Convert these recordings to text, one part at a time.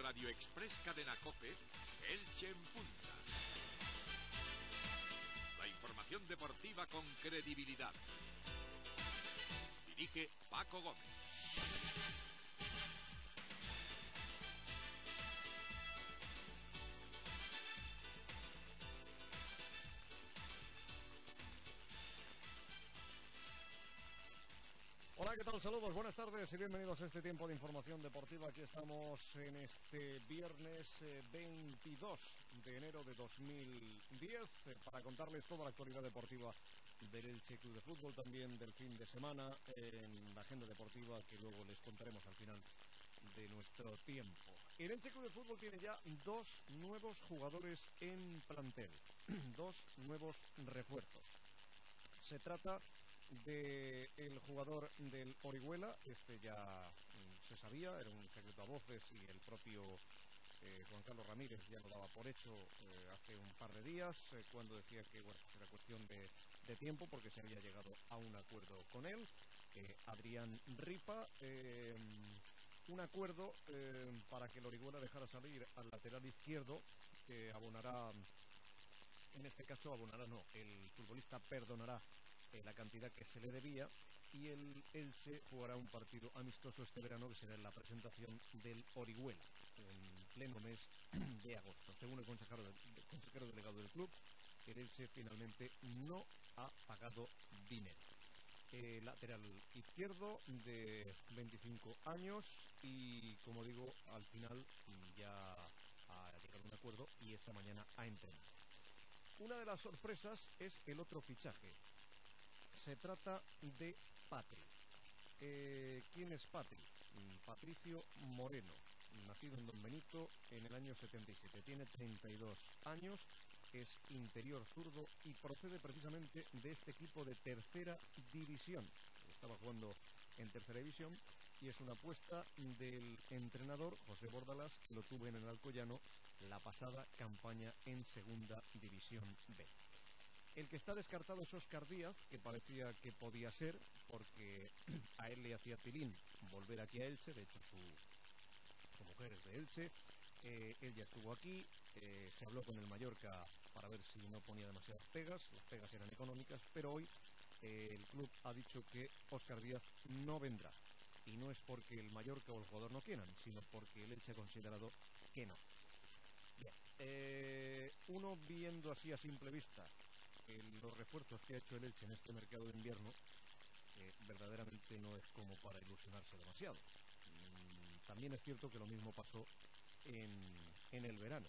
Radio Express Cadena COPE, Elche en Punta. La información deportiva con credibilidad. Dirige Paco Gómez. Hola, ¿qué tal? Saludos, buenas tardes y bienvenidos a este tiempo de información deportiva. Aquí estamos en este viernes 22 de enero de 2010 para contarles toda la actualidad deportiva del Elche Club de Fútbol, también del fin de semana en la agenda deportiva que luego les contaremos al final de nuestro tiempo. El Elche Club de Fútbol tiene ya dos nuevos jugadores en plantel, dos nuevos refuerzos. Se trata del jugador del Orihuela, este ya se sabía, era un secreto a voces y el propio Juan Carlos Ramírez ya lo daba por hecho hace un par de días, cuando decía que bueno, era cuestión de tiempo porque se había llegado a un acuerdo con él. Adrián Ripa, un acuerdo para que el Orihuela dejara salir al lateral izquierdo, que abonará, en este caso abonará no, el futbolista perdonará la cantidad que se le debía, y el Elche jugará un partido amistoso este verano que será la presentación del Orihuela en pleno mes de agosto. Según el consejero delegado del club, el Elche finalmente no ha pagado dinero. Lateral izquierdo de 25 años y, como digo, al final ya ha llegado a un acuerdo y esta mañana ha entrenado. Una de las sorpresas es el otro fichaje. Se trata de Patri. ¿Quién es Patri? Patricio Moreno, nacido en Don Benito en el año 77. Tiene 32 años, es interior zurdo y procede precisamente de este equipo de tercera división. Estaba jugando en tercera división y es una apuesta del entrenador José Bordalás, que lo tuvo en el Alcoyano la pasada campaña en segunda división B. El que está descartado es Óscar Díaz, que parecía que podía ser, porque a él le hacía tilín volver aquí a Elche. De hecho su mujer es de Elche, él ya estuvo aquí, se habló con el Mallorca para ver si no ponía demasiadas pegas, las pegas eran económicas, pero hoy el club ha dicho que Óscar Díaz no vendrá, y no es porque el Mallorca o el jugador no quieran, sino porque el Elche ha considerado que no. Bien, uno viendo así a simple vista los refuerzos que ha hecho el Elche en este mercado de invierno, verdaderamente no es como para ilusionarse demasiado. También es cierto que lo mismo pasó en el verano,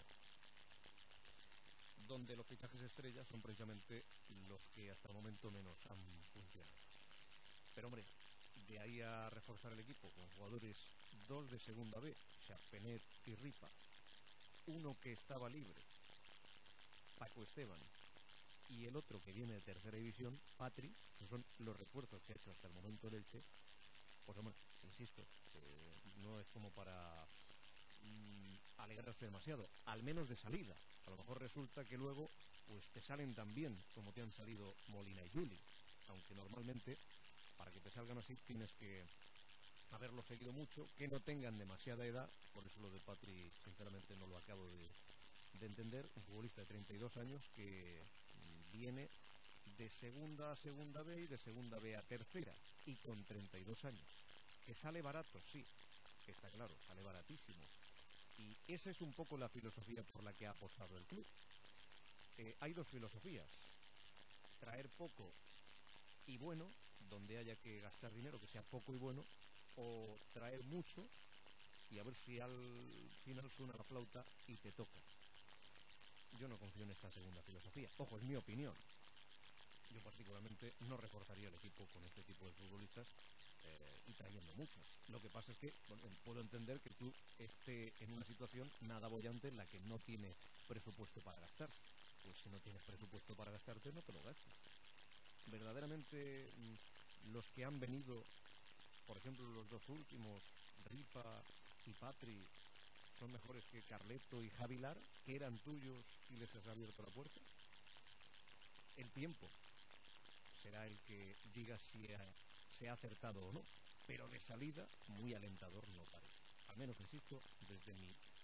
donde los fichajes estrellas son precisamente los que hasta el momento menos han funcionado. Pero hombre, de ahí a reforzar el equipo con jugadores, dos de segunda B, Charpenet y Ripa, uno que estaba libre, Paco Esteban, y el otro que viene de tercera división, Patri, que son los refuerzos que ha hecho hasta el momento el Elche, pues hombre, insisto, no es como para alegrarse demasiado, al menos de salida. A lo mejor resulta que luego pues te salen tan bien como te han salido Molina y Juli, aunque normalmente para que te salgan así tienes que haberlo seguido mucho, que no tengan demasiada edad. Por eso lo de Patri sinceramente no lo acabo de entender. Un futbolista de 32 años que viene de segunda a segunda B y de segunda B a tercera, y con 32 años, que sale barato, sí, está claro, sale baratísimo, y esa es un poco la filosofía por la que ha apostado el club. Hay dos filosofías: traer poco y bueno, donde haya que gastar dinero que sea poco y bueno, o traer mucho y a ver si al final suena la flauta y te toca. Yo no confío en esta segunda filosofía. Ojo, es mi opinión. Yo particularmente no reforzaría el equipo con este tipo de futbolistas y trayendo muchos. Lo que pasa es que bueno, puedo entender que el club esté en una situación nada boyante en la que no tiene presupuesto para gastarse. Pues si no tienes presupuesto para gastarte, no te lo gastes. Verdaderamente los que han venido, por ejemplo los dos últimos, Ripa y Patri, son mejores que Carleto y Javilar, que eran tuyos y les has abierto la puerta. El tiempo será el que diga si se ha acertado o no, pero de salida muy alentador no parece, al menos insisto desde mi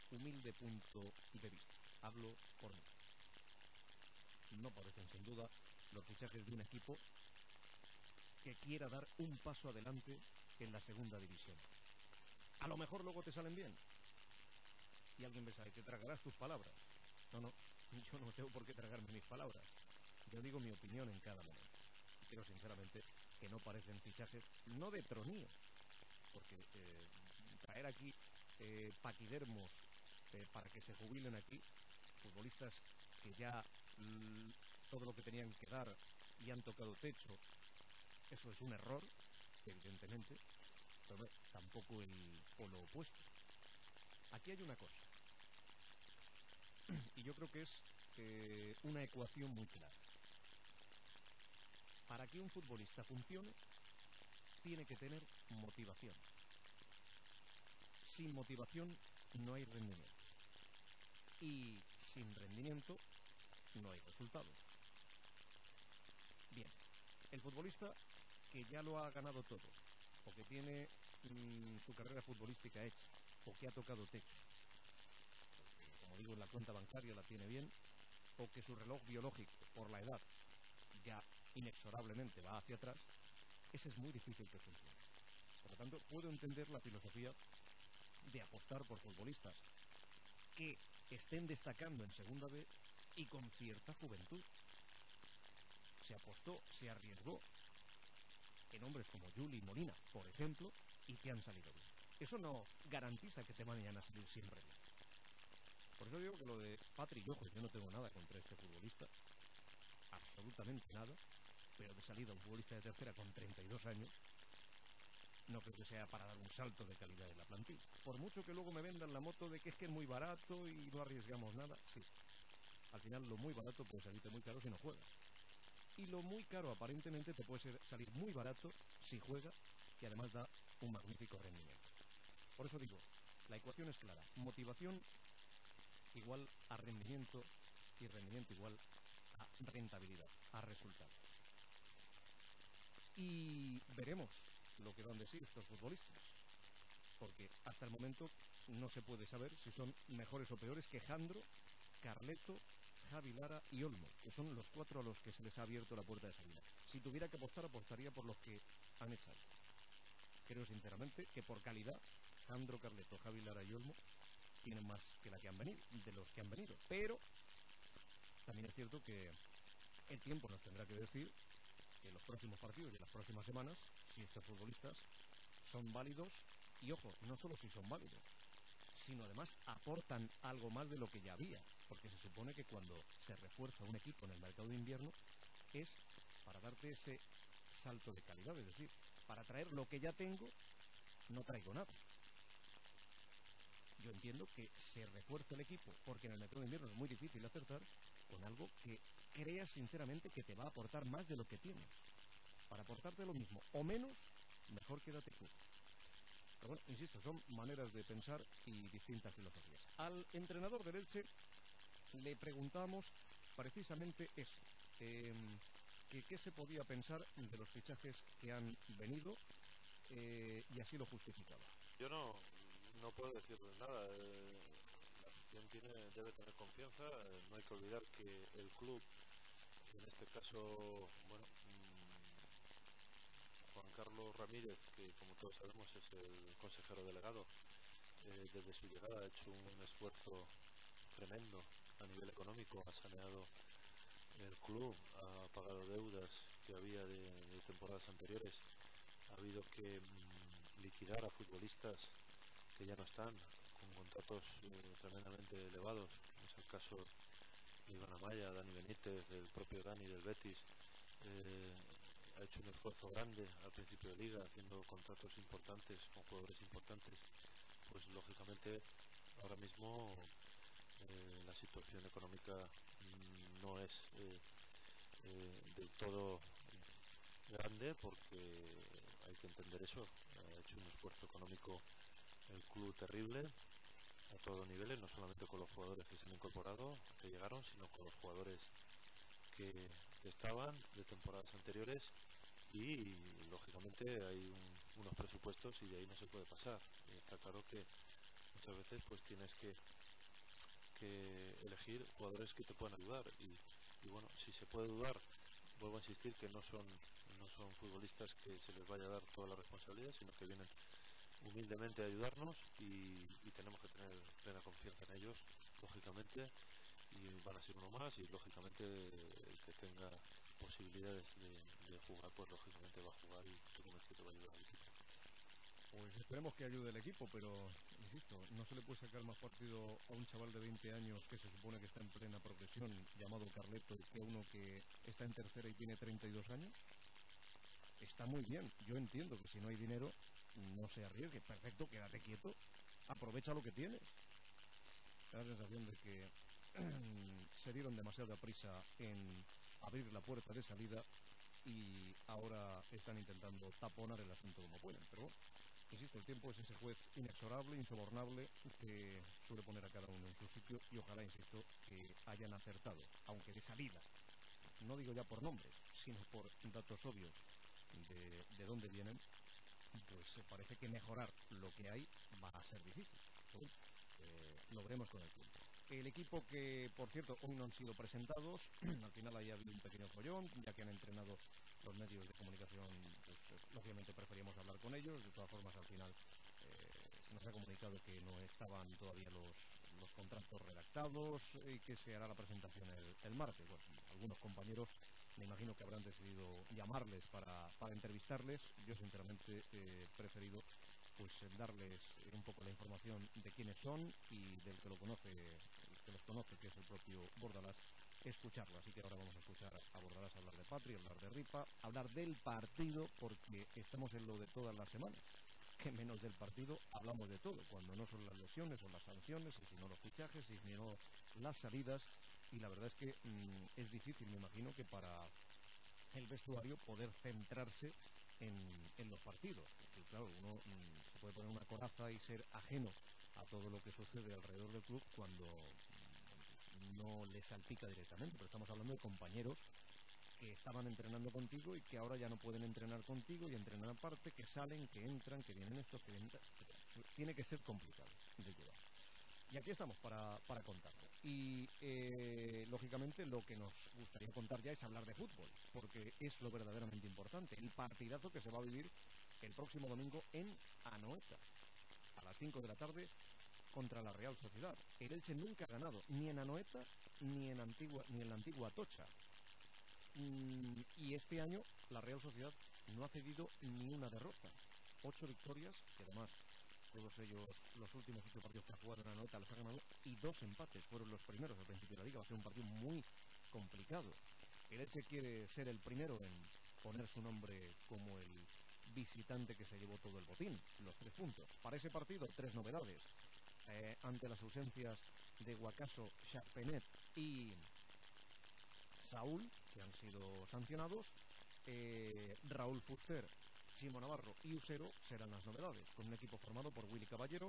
humilde punto de vista, hablo por mí, no parecen sin duda los fichajes de un equipo que quiera dar un paso adelante en la segunda división. A lo mejor luego te salen bien y alguien pensará, y te tragarás tus palabras. No, yo no tengo por qué tragarme mis palabras. Yo digo mi opinión en cada momento. Y creo sinceramente que no parecen fichajes, no de tronío, porque traer aquí paquidermos para que se jubilen aquí, futbolistas que ya todo lo que tenían que dar y han tocado techo, eso es un error, evidentemente, pero tampoco el polo opuesto. Aquí hay una cosa, y yo creo que es una ecuación muy clara. Para que un futbolista funcione, tiene que tener motivación. Sin motivación no hay rendimiento. Y sin rendimiento no hay resultados. Bien, el futbolista que ya lo ha ganado todo, o que tiene su carrera futbolística hecha, o que ha tocado techo, como digo, en la cuenta bancaria la tiene bien, o que su reloj biológico, por la edad, ya inexorablemente va hacia atrás, ese es muy difícil que funcione. Por lo tanto, puedo entender la filosofía de apostar por futbolistas que estén destacando en Segunda B y con cierta juventud. Se apostó, se arriesgó en hombres como Juli y Molina, por ejemplo, y que han salido bien. Eso no garantiza que te vayan a salir siempre bien. Por eso digo que lo de Patri y ojo, yo no tengo nada contra este futbolista, absolutamente nada, pero de salida un futbolista de tercera con 32 años, no creo que sea para dar un salto de calidad en la plantilla. Por mucho que luego me vendan la moto de que es muy barato y no arriesgamos nada, sí. Al final lo muy barato puede salirte muy caro si no juegas. Y lo muy caro aparentemente te puede salir muy barato si juega y además da un magnífico rendimiento. Por eso digo, la ecuación es clara. Motivación igual a rendimiento y rendimiento igual a rentabilidad, a resultados. Y veremos lo que dan de sí estos futbolistas, porque hasta el momento no se puede saber si son mejores o peores que Jandro, Carleto, Javi Lara y Olmo, que son los 4 a los que se les ha abierto la puerta de salida. Si tuviera que apostar, apostaría por los que han echado. Creo sinceramente que por calidad, Jandro, Carleto, Javi Lara y Olmo tienen más que la que han venido, de los que han venido. Pero también es cierto que el tiempo nos tendrá que decir en los próximos partidos y en las próximas semanas si estos futbolistas son válidos y, ojo, no solo si son válidos, sino además aportan algo más de lo que ya había, porque se supone que cuando se refuerza un equipo en el mercado de invierno es para darte ese salto de calidad, es decir, para traer lo que ya tengo, no traigo nada. Yo entiendo que se refuerce el equipo, porque en el mercado de invierno es muy difícil acertar con algo que creas sinceramente que te va a aportar más de lo que tienes. Para aportarte lo mismo o menos, mejor quédate quieto. Pero bueno, insisto, son maneras de pensar y distintas filosofías. Al entrenador del Elche le preguntamos precisamente eso, que qué se podía pensar de los fichajes que han venido y así lo justificaba. Yo no puedo decirle nada. La afición debe tener confianza. No hay que olvidar que el club, en este caso, bueno, Juan Carlos Ramírez, que como todos sabemos es el consejero delegado, desde su llegada ha hecho un esfuerzo tremendo a nivel económico, ha saneado el club, ha pagado deudas que había de temporadas anteriores, ha habido que liquidar a futbolistas que ya no están, con contratos tremendamente elevados, como es el caso de Iván Amaya, Dani Benítez, el propio Dani del Betis. Ha hecho un esfuerzo grande al principio de liga, haciendo contratos importantes con jugadores importantes. Pues lógicamente ahora mismo la situación económica no es del todo grande, porque hay que entender eso. Ha hecho un esfuerzo económico el club terrible a todos niveles, no solamente con los jugadores que se han incorporado, que llegaron, sino con los jugadores que estaban de temporadas anteriores, y lógicamente hay unos presupuestos y de ahí no se puede pasar. Está claro que muchas veces pues tienes que que elegir jugadores que te puedan ayudar y bueno, si se puede dudar, vuelvo a insistir que no son futbolistas que se les vaya a dar toda la responsabilidad, sino que vienen humildemente a ayudarnos y tenemos que tener plena confianza en ellos, lógicamente, y van a ser uno más y lógicamente el que tenga posibilidades de jugar, pues lógicamente va a jugar y estoy convencido que va a ayudar al equipo. Pues esperemos que ayude el equipo, pero insisto, no se le puede sacar más partido a un chaval de 20 años que se supone que está en plena progresión, llamado Carleto, que a uno que está en tercera y tiene 32 años. Está muy bien, yo entiendo que si no hay dinero, no se arriesgue, perfecto, quédate quieto, aprovecha lo que tienes. Da la sensación de que se dieron demasiada prisa en abrir la puerta de salida y ahora están intentando taponar el asunto como pueden, pero bueno. Insisto, el tiempo es ese juez inexorable, insobornable, que suele poner a cada uno en su sitio y ojalá, insisto, que hayan acertado, aunque de salida. No digo ya por nombres, sino por datos obvios de dónde vienen, pues parece que mejorar lo que hay va a ser difícil. Pero, lo veremos con el tiempo. El equipo que, por cierto, hoy no han sido presentados, al final ahí ha habido un pequeño follón, ya que han entrenado los medios de comunicación, pues lógicamente preferíamos hablar con ellos. De todas formas, al final nos ha comunicado que no estaban todavía los contratos redactados y que se hará la presentación el martes. Bueno, algunos compañeros me imagino que habrán decidido llamarles para entrevistarles. Yo sinceramente he preferido pues darles un poco la información de quiénes son y del que los conoce, que es el propio Bordalás, escucharlo. Así que ahora vamos a escuchar a Bordalás hablar de Patri, hablar de Ripa, hablar del partido, porque estamos en lo de todas las semanas, que menos del partido hablamos de todo, cuando no son las lesiones o las sanciones, y si no los fichajes, y si no las salidas, y la verdad es que es difícil, me imagino, que para el vestuario poder centrarse en los partidos, porque claro, uno se puede poner una coraza y ser ajeno a todo lo que sucede alrededor del club cuando no le salpica directamente, pero estamos hablando de compañeros que estaban entrenando contigo y que ahora ya no pueden entrenar contigo y entrenan aparte, que salen, que entran, que vienen estos, que vienen... Tiene que ser complicado de llevar. Y aquí estamos para contarlo. Y lógicamente lo que nos gustaría contar ya es hablar de fútbol, porque es lo verdaderamente importante. El partidazo que se va a vivir el próximo domingo en Anoeta, a las 5 de la tarde, contra la Real Sociedad. El Elche nunca ha ganado, ni en Anoeta, ni en la antigua Atocha. Y este año la Real Sociedad no ha cedido ni una derrota. 8 victorias, que además todos ellos, los últimos 8 partidos que ha jugado en Anoeta los ha ganado, y 2 empates fueron los primeros al principio de la liga. Va a ser un partido muy complicado. El Elche quiere ser el primero en poner su nombre como el visitante que se llevó todo el botín, los 3 puntos. Para ese partido, 3 novedades. Ante las ausencias de Guacaso, Charpenet y Saúl, que han sido sancionados, Raúl Fuster, Chimo Navarro y Usero serán las novedades, con un equipo formado por Willy Caballero,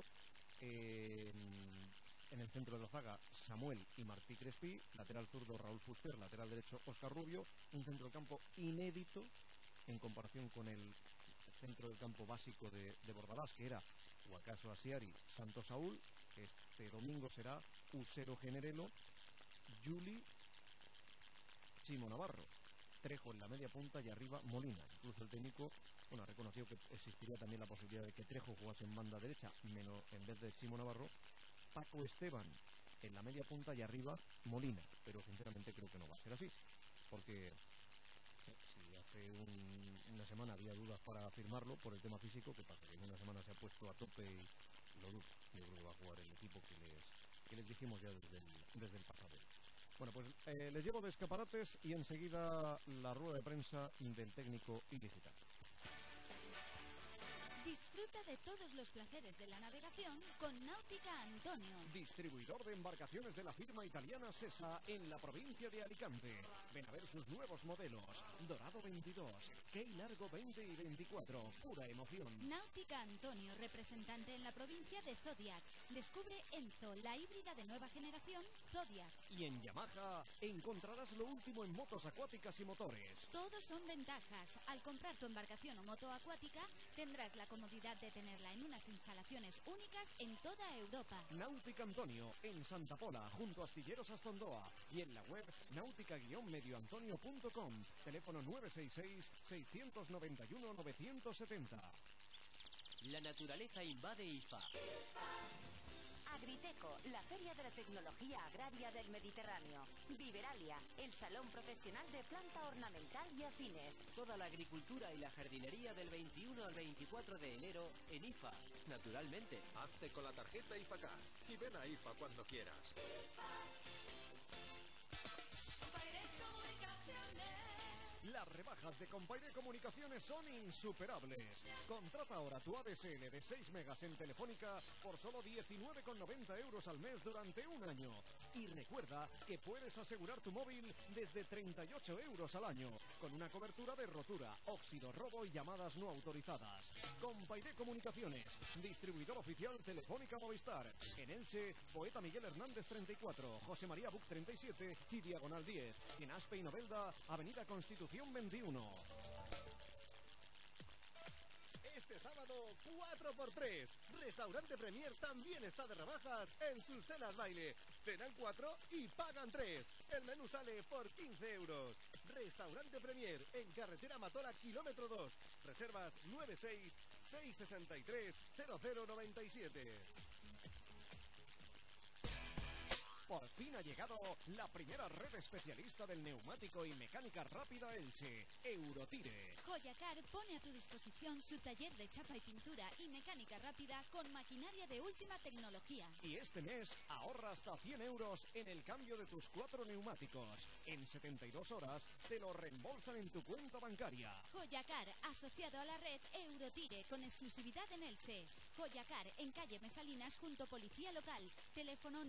en el centro de la zaga Samuel y Martí Crespí, lateral zurdo Raúl Fuster, lateral derecho Óscar Rubio, un centro del campo inédito en comparación con el centro del campo básico de Bordalás, que era Guacaso Asiari, Santos Saúl. Este domingo será Usero Generelo, Juli, Chimo Navarro, Trejo en la media punta y arriba Molina. Incluso el técnico ha reconocido que existiría también la posibilidad de que Trejo jugase en banda derecha en vez de Chimo Navarro. Paco Esteban en la media punta y arriba Molina, pero sinceramente creo que no va a ser así, porque si hace una semana había dudas para firmarlo por el tema físico, ¿qué pasa? Que en una semana se ha puesto a tope y lo dudo. Yo creo que va a jugar el equipo que les dijimos ya desde el pasado. Bueno, pues les llevo de escaparates y enseguida la rueda de prensa del técnico ilicitano. Disfruta de todos los placeres de la navegación con Náutica Antonio. Distribuidor de embarcaciones de la firma italiana Sesa en la provincia de Alicante. Ven a ver sus nuevos modelos. Dorado 22, Key Largo 20 y 24. Pura emoción. Náutica Antonio, representante en la provincia de Zodiac. Descubre Enzo, la híbrida de nueva generación Zodiac. Y en Yamaha encontrarás lo último en motos acuáticas y motores. Todos son ventajas. Al comprar tu embarcación o moto acuática, tendrás la comodidad de tenerla en unas instalaciones únicas en toda Europa. Náutica Antonio, en Santa Pola, junto a Astilleros Astondoa. Y en la web náutica-medioantonio.com. Teléfono 966-691-970. La naturaleza invade IFA. Agriteco, la feria de la tecnología agraria del Mediterráneo. Viveralia, el salón profesional de planta ornamental y afines. Toda la agricultura y la jardinería del 21 al 24 de enero en IFA. Naturalmente. Hazte con la tarjeta IFACAR y ven a IFA cuando quieras. Las rebajas de Compaire Comunicaciones son insuperables. Contrata ahora tu ADSL de 6 megas en Telefónica por solo 19,90 euros al mes durante un año. Y recuerda que puedes asegurar tu móvil desde 38 euros al año, con una cobertura de rotura, óxido, robo y llamadas no autorizadas. Compaire Comunicaciones, distribuidor oficial Telefónica Movistar. En Elche, Poeta Miguel Hernández 34, José María Buc 37 y Diagonal 10. En Aspe y Novelda, Avenida Constitución 21. Este sábado, 4x3. Restaurante Premier también está de rebajas en sus cenas baile. Cenan 4 y pagan 3. El menú sale por 15 euros. Restaurante Premier en carretera Matola, kilómetro 2. Reservas 96-663-0097. Por fin ha llegado la primera red especialista del neumático y mecánica rápida Elche, Eurotire. Joyacar pone a tu disposición su taller de chapa y pintura y mecánica rápida con maquinaria de última tecnología. Y este mes ahorra hasta 100 euros en el cambio de tus 4 neumáticos. En 72 horas te lo reembolsan en tu cuenta bancaria. Joyacar, asociado a la red Eurotire, con exclusividad en Elche. Joyacar, en calle Mesalinas, junto a Policía Local. Teléfono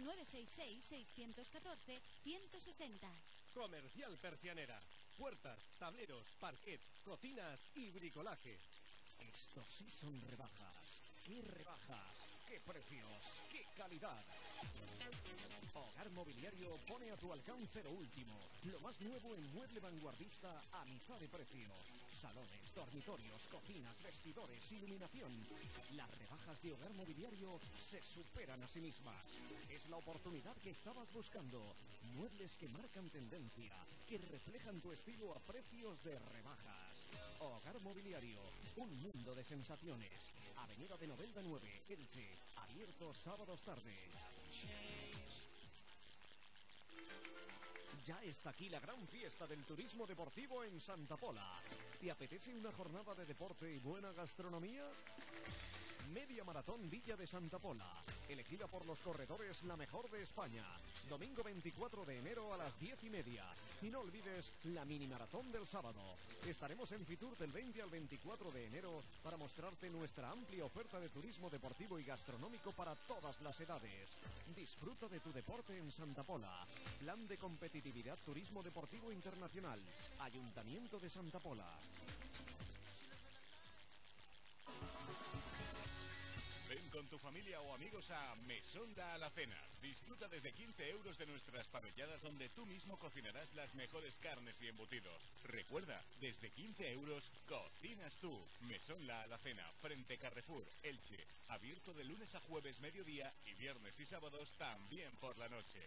966-614-160. Comercial Persianera. Puertas, tableros, parquet, cocinas y bricolaje. Estos sí son rebajas. ¡Qué rebajas! ¡Qué precios! ¡Qué calidad! Hogar Mobiliario pone a tu alcance lo último. Lo más nuevo en mueble vanguardista a mitad de precio. Salones, dormitorios, cocinas, vestidores, iluminación. Las rebajas de Hogar Mobiliario se superan a sí mismas. Es la oportunidad que estabas buscando. Muebles que marcan tendencia, que reflejan tu estilo a precios de rebajas. Hogar Mobiliario, un mundo de sensaciones. Avenida de Novelda 9, Elche. Abierto sábados tarde. Ya está aquí la gran fiesta del turismo deportivo en Santa Pola. ¿Te apetece una jornada de deporte y buena gastronomía? Media Maratón Villa de Santa Pola, elegida por los corredores la mejor de España. Domingo 24 de enero a las 10:30. Y no olvides la mini maratón del sábado. Estaremos en Fitur del 20 al 24 de enero para mostrarte nuestra amplia oferta de turismo deportivo y gastronómico para todas las edades. Disfruta de tu deporte en Santa Pola. Plan de competitividad turismo deportivo internacional. Ayuntamiento de Santa Pola. Ven con tu familia o amigos a Mesón La Alacena. Disfruta desde 15 euros de nuestras parrilladas donde tú mismo cocinarás las mejores carnes y embutidos. Recuerda, desde 15 euros cocinas tú. Mesón La Alacena, frente Carrefour, Elche. Abierto de lunes a jueves mediodía y viernes y sábados también por la noche.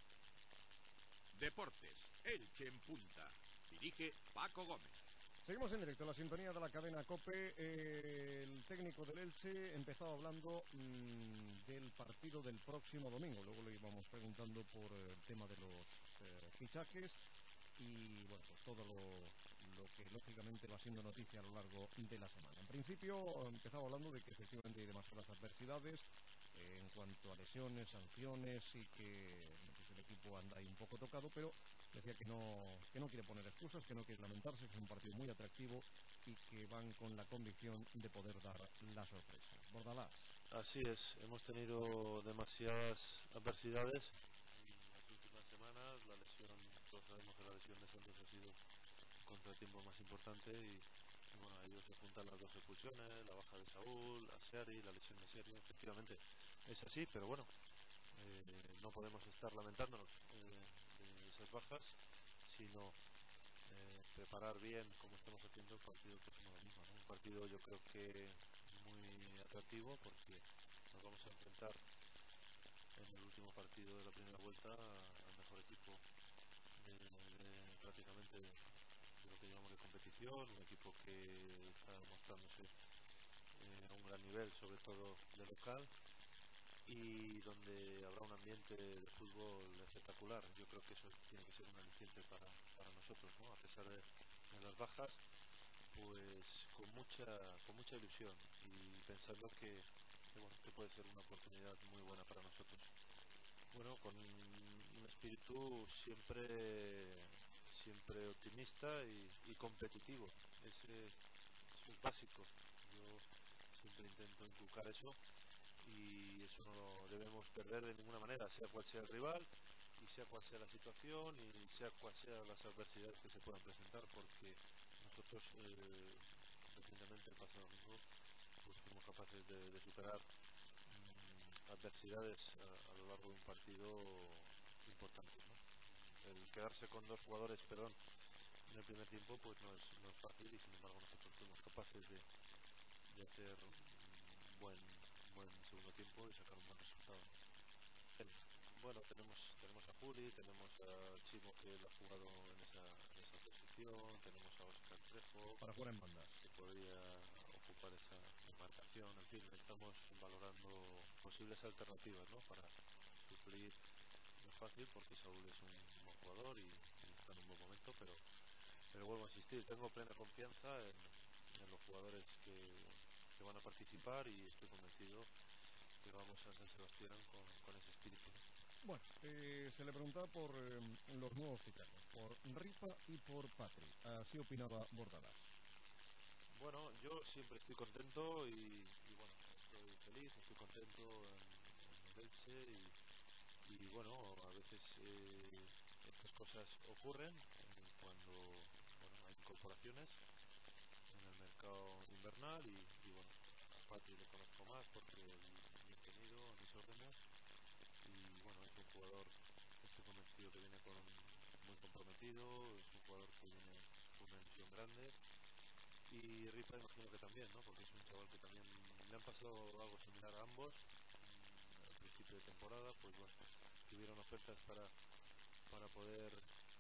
Deportes, Elche en punta. Dirige Paco Gómez. Seguimos en directo, la sintonía de la cadena COPE. El técnico del Elche empezaba hablando del partido del próximo domingo. Luego le íbamos preguntando por el tema de los fichajes y bueno, pues todo lo que lógicamente va siendo noticia a lo largo de la semana. En principio empezaba hablando de que efectivamente hay demasiadas adversidades en cuanto a lesiones, sanciones y que pues el equipo anda ahí un poco tocado, pero decía que no quiere poner excusas, que no quiere lamentarse, que es un partido muy atractivo y que van con la convicción de poder dar la sorpresa. Bordalás. Así es, hemos tenido demasiadas adversidades en las últimas semanas. La lesión, todos sabemos que la lesión de Santos ha sido el contratiempo más importante y bueno, a ellos se juntan las dos expulsiones, la baja de Saúl, Asiari, la lesión de Serio. Efectivamente es así, pero bueno, no podemos estar lamentándonos de esas bajas, sino preparar bien, como estamos haciendo, el partido el próximo domingo, ¿no? Un partido yo creo que muy atractivo, porque nos vamos a enfrentar en el último partido de la primera vuelta al mejor equipo prácticamente de lo que llamamos de competición, un equipo que está mostrándose a un gran nivel, sobre todo de local, y donde habrá un ambiente de fútbol espectacular. Yo creo que eso tiene que ser un aliciente para nosotros, ¿no? A pesar de las bajas, pues con mucha ilusión y pensando que puede ser una oportunidad muy buena para nosotros. Bueno, con un espíritu siempre optimista y competitivo. Eso es básico. Yo siempre intento inculcar eso, y eso no lo debemos perder de ninguna manera, sea cual sea el rival y sea cual sea la situación y sea cual sean las adversidades que se puedan presentar, porque nosotros recientemente, el pasado domingo, pues fuimos capaces de superar adversidades a lo largo de un partido importante, ¿no? El quedarse con dos jugadores, perdón, en el primer tiempo, pues no es fácil, y sin embargo nosotros fuimos capaces de hacer un buen segundo tiempo y sacar un buen resultado. Bueno, tenemos a Juli, tenemos a Chimo, que él ha jugado en esa posición, tenemos a Óscar Trejo para jugar en bandas, que podría ocupar esa demarcación. En fin, estamos valorando posibles alternativas, ¿no? Para suplir. No es fácil, porque Saúl es un buen jugador y está en un buen momento, pero vuelvo a insistir, tengo plena confianza en los jugadores que van a participar, y estoy convencido que vamos a San Sebastián con ese espíritu, ¿no? Bueno, se le preguntaba por los nuevos fichajes, por Ripa y por Patri. Así opinaba Bordalás. Bueno, yo siempre estoy contento y bueno, estoy feliz, estoy contento en el Elche, y bueno, a veces estas cosas ocurren cuando hay incorporaciones en el mercado invernal, y bueno, a Patri le conozco más porque le he tenido a mis órdenes, y bueno, es un jugador, estoy convencido que viene muy comprometido, es un jugador que viene con una ilusión grande, y Ripa imagino que también, ¿no? Porque es un chaval que también le han pasado algo similar a ambos. Al principio de temporada, pues bueno, tuvieron ofertas para poder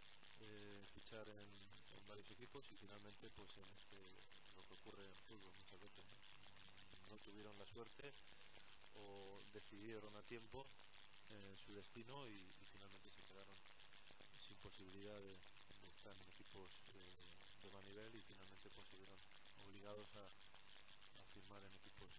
fichar en varios equipos, y finalmente, pues en lo que ocurre en fútbol muchas veces, ¿no? No tuvieron la suerte, o decidieron a tiempo su destino, y finalmente se quedaron sin posibilidad de estar en equipos de más nivel, y finalmente pues se vieron obligados a firmar en equipos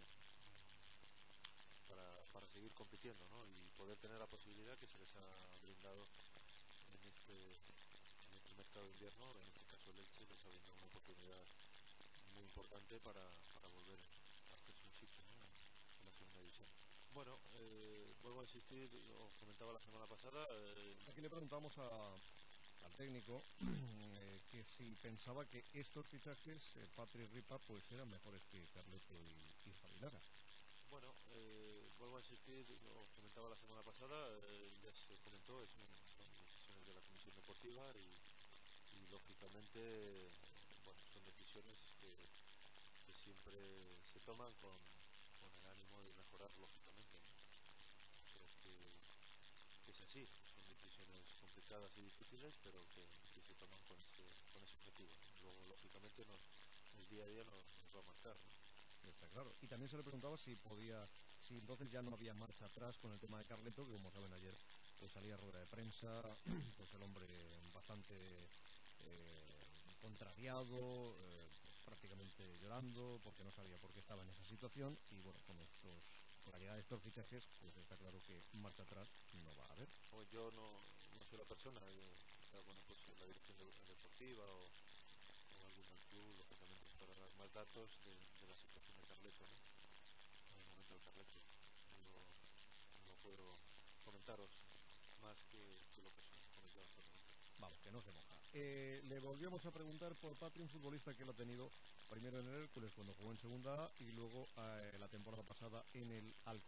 para seguir compitiendo, ¿no? Y poder tener la posibilidad que se les ha brindado en este mercado de invierno. En este caso el Elche les ha brindado una oportunidad muy importante para volver a hacerse un sitio, ¿no? en la segunda división. Bueno, vuelvo a insistir, lo comentaba la semana pasada. Aquí le preguntamos al técnico que si pensaba que estos fichajes, Patri y Ripa, pues eran mejores que Carleto y Javi Lara. Bueno, vuelvo a insistir, lo comentaba la semana pasada, ya se comentó, son decisiones de la Comisión Deportiva, y lógicamente, bueno, son decisiones que siempre se toman con el ánimo de mejorar, lógicamente, ¿no? Creo que es así, son decisiones complicadas y difíciles, pero que se toman con ese objetivo, ¿no? Luego, lógicamente, el día a día nos va a marcar, ¿no? Está claro. Y también se le preguntaba si entonces ya no había marcha atrás con el tema de Carleto, que como saben ayer pues salía a rueda de prensa, pues el hombre bastante contrariado, pues prácticamente llorando, porque no sabía por qué estaba en esa situación, y bueno, con la llegada de estos fichajes, pues está claro que marcha atrás no va a haber. Pues yo no soy la persona, quizá, bueno, pues la dirección deportiva o alguien del club, lógicamente, para dar más datos de la situación de Carleto, ¿no? En el momento de Carleto. Yo no puedo comentaros más que lo que se comentó hasta el momento. Vamos, que no se moja. Le volvíamos a preguntar por Patri, un futbolista que lo ha tenido primero en el Hércules cuando jugó en Segunda A, y luego la temporada pasada en el Alcoyano.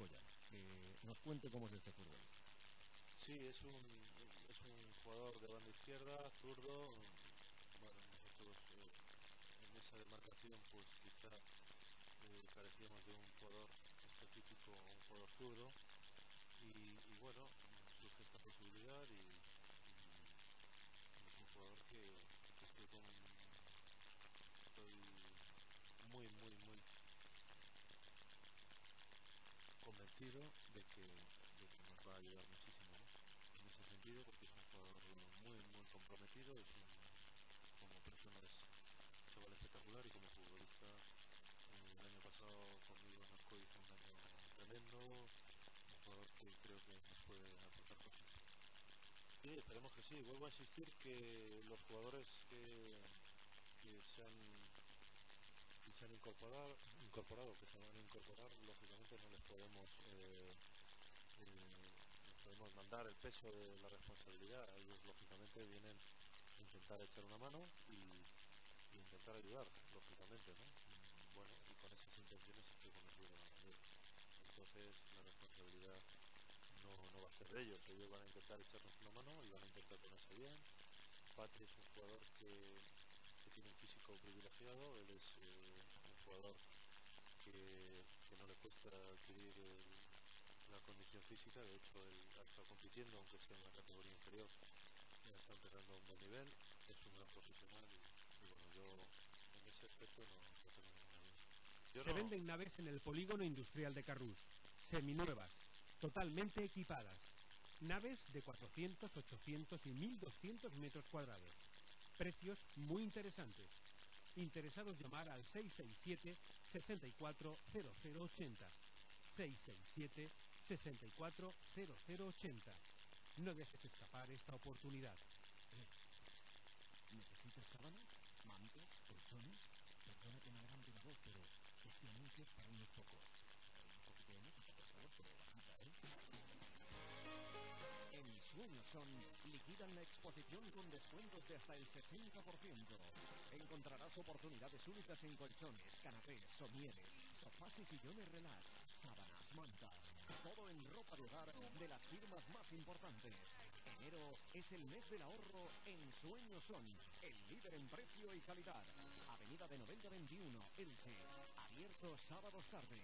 que nos cuente cómo es este futbolista. Sí, es un jugador de banda izquierda, zurdo. Bueno, nosotros en esa demarcación pues quizá carecíamos de un jugador específico, un jugador zurdo, y bueno, surge esta posibilidad y es un jugador que estoy muy convencido de que nos va a ayudar muchísimo, ¿no? En ese sentido, porque es un jugador muy comprometido, como persona es un chaval espectacular, y como futbolista el año pasado conmigo en Ascó hizo un año tremendo, un jugador que creo que nos puede aportar cosas. Sí, esperemos que sí. Vuelvo a insistir que los jugadores que se han incorporado, que se van a incorporar, lógicamente no les podemos mandar el peso de la responsabilidad. Ellos lógicamente vienen a intentar echar una mano y intentar ayudar, lógicamente, ¿no? Bueno, y con esas intenciones estoy convencido que van a venir. Entonces la responsabilidad no va a ser de ellos. Ellos van a intentar echarnos una mano y van a intentar ponerse bien. Patri es un jugador que tiene un físico privilegiado. Él es un jugador que no le cuesta adquirir la condición física. De hecho, él ha estado compitiendo, aunque sea en la categoría inferior, está empezando a un buen nivel, es un gran profesional y bueno, yo en ese aspecto no tengo ninguna duda. Se venden naves en el polígono industrial de Carrús, seminuevas, totalmente equipadas. Naves de 400, 800 y 1200 metros cuadrados. Precios muy interesantes. Interesados llamar al 667 64 0080. 667 64 0080. No dejes escapar esta oportunidad. ¿Necesitas sábanas? ¿Mantas? ¿Colchones? Perdona que me levante la voz, pero este anuncio es para unos pocos. Un poquito de música, por favor, pero bajita, ¿eh? En Sueños Son, liquidan la exposición con descuentos de hasta el 60%. Encontrarás oportunidades únicas en colchones, canapés, somieres, sofás y sillones relax, sábanas, mantas, todo en ropa de hogar de las firmas más importantes. Enero es el mes del ahorro en Sueños Son, el líder en precio y calidad. Avenida de Novelda 21, Elche, abierto sábados tarde.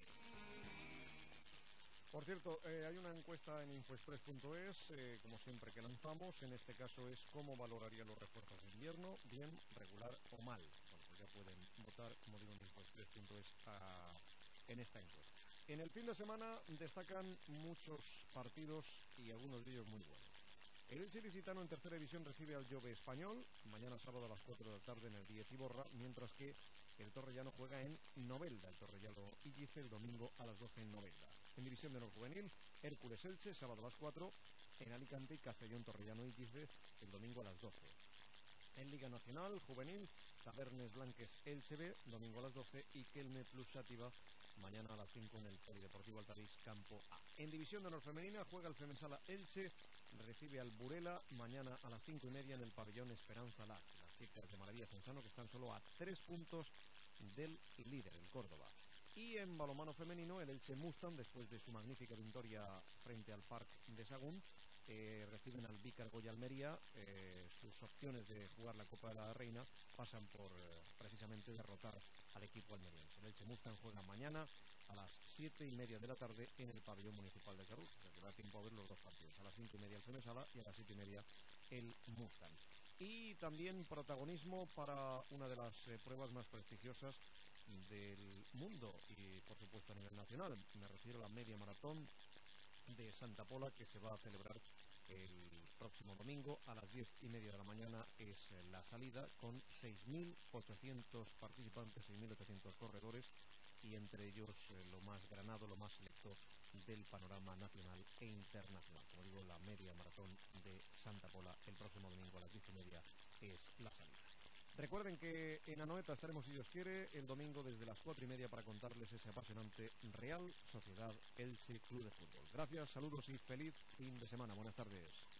Por cierto, hay una encuesta en infoexpress.es, como siempre que lanzamos. En este caso es cómo valoraría los refuerzos de invierno, bien, regular o mal. Bueno, pues ya pueden votar, como digo, en infoexpress.es en esta encuesta. En el fin de semana destacan muchos partidos y algunos de ellos muy buenos. El Elche licitano en tercera división recibe al Jove Español, mañana sábado a las 4 de la tarde en el 10 Iborra, mientras que el Torrellano juega en Novelda, el Torrellano Illice, el domingo a las 12 en Novelda. En división de honor juvenil, Hércules Elche, sábado a las 4, en Alicante, y Castellón Torrellano Illice, el domingo a las 12. En Liga Nacional Juvenil, Tabernes Blanques Elche B, domingo a las 12, y Kelme Plus Sátiva, mañana a las 5 en el Polideportivo Altavix Campo A. En división de honor femenina juega el Femesala Elche, recibe al Burela mañana a las 5:30 en el pabellón Esperanza Lac. Las chicas de Maravilla Cenzano, que están solo a 3 puntos del líder, el Córdoba. Y en balonmano femenino, el Elche Mustang, después de su magnífica victoria frente al Parc de Sagún, reciben al Vícar Goya Almería. Sus opciones de jugar la Copa de la Reina pasan por precisamente derrotar al equipo almeriense. El Elche Mustang juega mañana a las 7:30 de la tarde en el pabellón municipal de Carrús. O sea que da tiempo a ver los dos partidos. A las 5:30 el Femesala y a las 7:30 el Mustang. Y también protagonismo para una de las pruebas más prestigiosas del mundo y por supuesto a nivel nacional. Me refiero a la media maratón de Santa Pola, que se va a celebrar el próximo domingo a las 10:30 de la mañana. Es la salida con 6.800 participantes, 6.800 corredores, y entre ellos lo más granado, lo más selecto del panorama nacional e internacional. Como digo, la media maratón de Santa Pola el próximo domingo a las 10:30 es la salida. Recuerden que en Anoeta estaremos, si Dios quiere, el domingo desde las 4:30 para contarles ese apasionante Real Sociedad Elche Club de Fútbol. Gracias, saludos y feliz fin de semana. Buenas tardes.